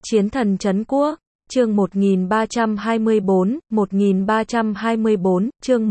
Chiến thần trấn quốc, chương 1324, chương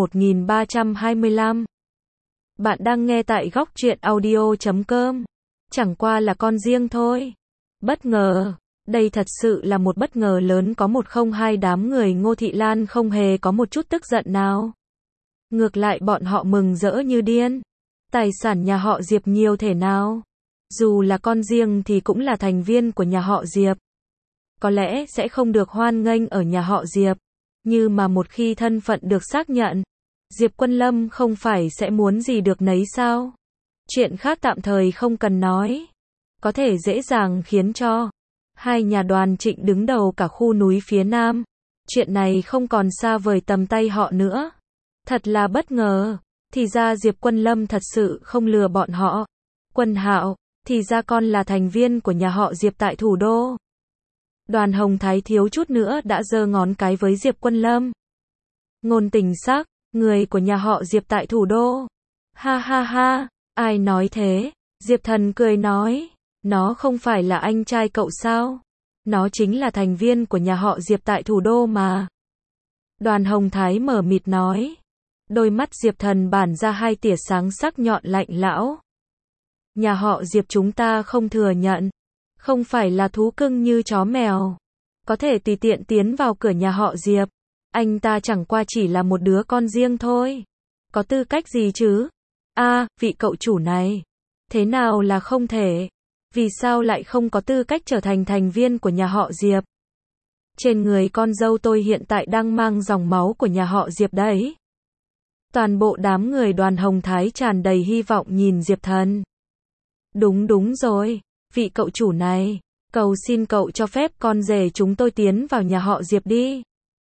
1325. Bạn đang nghe tại góc truyện audio.com. Chẳng qua là con riêng thôi. Bất ngờ. Đây thật sự là một bất ngờ lớn, có 102 đám người Ngô Thị Lan không hề có một chút tức giận nào. Ngược lại bọn họ mừng rỡ như điên. Tài sản nhà họ Diệp nhiều thể nào. Dù là con riêng thì cũng là thành viên của nhà họ Diệp. Có lẽ sẽ không được hoan nghênh ở nhà họ Diệp. Nhưng mà một khi thân phận được xác nhận, Diệp Quân Lâm không phải sẽ muốn gì được nấy sao? Chuyện khác tạm thời không cần nói. Có thể dễ dàng khiến cho hai nhà Đoàn Trịnh đứng đầu cả khu núi phía Nam. Chuyện này không còn xa vời tầm tay họ nữa. Thật là bất ngờ. Thì ra Diệp Quân Lâm thật sự không lừa bọn họ. Quân Hạo, thì ra con là thành viên của nhà họ Diệp tại thủ đô. Đoàn Hồng Thái thiếu chút nữa đã giơ ngón cái với Diệp Quân Lâm. Ngôn Tình Sắc, người của nhà họ Diệp tại thủ đô. Ha ha ha, ai nói thế? Diệp Thần cười nói, nó không phải là anh trai cậu sao? Nó chính là thành viên của nhà họ Diệp tại thủ đô mà. Đoàn Hồng Thái mở mịt nói. Đôi mắt Diệp Thần bản ra hai tia sáng sắc nhọn lạnh lão. Nhà họ Diệp chúng ta không thừa nhận. Không phải là thú cưng như chó mèo. Có thể tùy tiện tiến vào cửa nhà họ Diệp. Anh ta chẳng qua chỉ là một đứa con riêng thôi. Có tư cách gì chứ? Vị cậu chủ này. Thế nào là không thể? Vì sao lại không có tư cách trở thành thành viên của nhà họ Diệp? Trên người con dâu tôi hiện tại đang mang dòng máu của nhà họ Diệp đấy. Toàn bộ đám người Đoàn Hồng Thái tràn đầy hy vọng nhìn Diệp Thần. Đúng rồi. Vị cậu chủ này, cầu xin cậu cho phép con rể chúng tôi tiến vào nhà họ Diệp đi.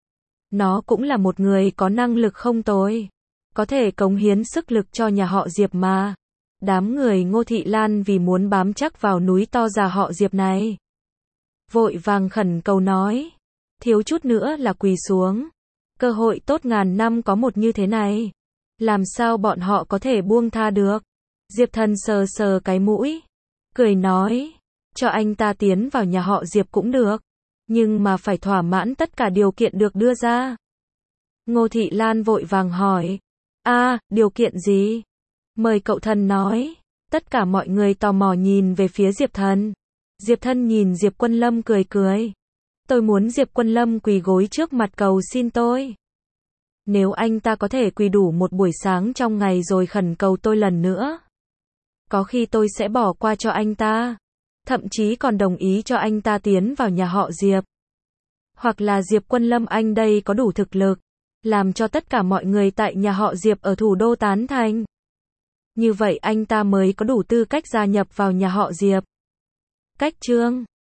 Nó cũng là một người có năng lực không tồi. Có thể cống hiến sức lực cho nhà họ Diệp mà. Đám người Ngô Thị Lan vì muốn bám chắc vào núi to già họ Diệp này. Vội vàng khẩn cầu nói. Thiếu chút nữa là quỳ xuống. Cơ hội tốt ngàn năm có một như thế này. Làm sao bọn họ có thể buông tha được? Diệp Thần sờ sờ cái mũi. Cười nói, cho anh ta tiến vào nhà họ Diệp cũng được, nhưng mà phải thỏa mãn tất cả điều kiện được đưa ra. Ngô Thị Lan vội vàng hỏi, điều kiện gì? Mời cậu Thần nói. Tất cả mọi người tò mò nhìn về phía Diệp Thần. Diệp Thần nhìn Diệp Quân Lâm cười cười. Tôi muốn Diệp Quân Lâm quỳ gối trước mặt cầu xin tôi. Nếu anh ta có thể quỳ đủ một buổi sáng trong ngày rồi khẩn cầu tôi lần nữa, có khi tôi sẽ bỏ qua cho anh ta. Thậm chí còn đồng ý cho anh ta tiến vào nhà họ Diệp. Hoặc là Diệp Quân Lâm anh đây có đủ thực lực, làm cho tất cả mọi người tại nhà họ Diệp ở thủ đô tán thành. Như vậy anh ta mới có đủ tư cách gia nhập vào nhà họ Diệp. Cách chương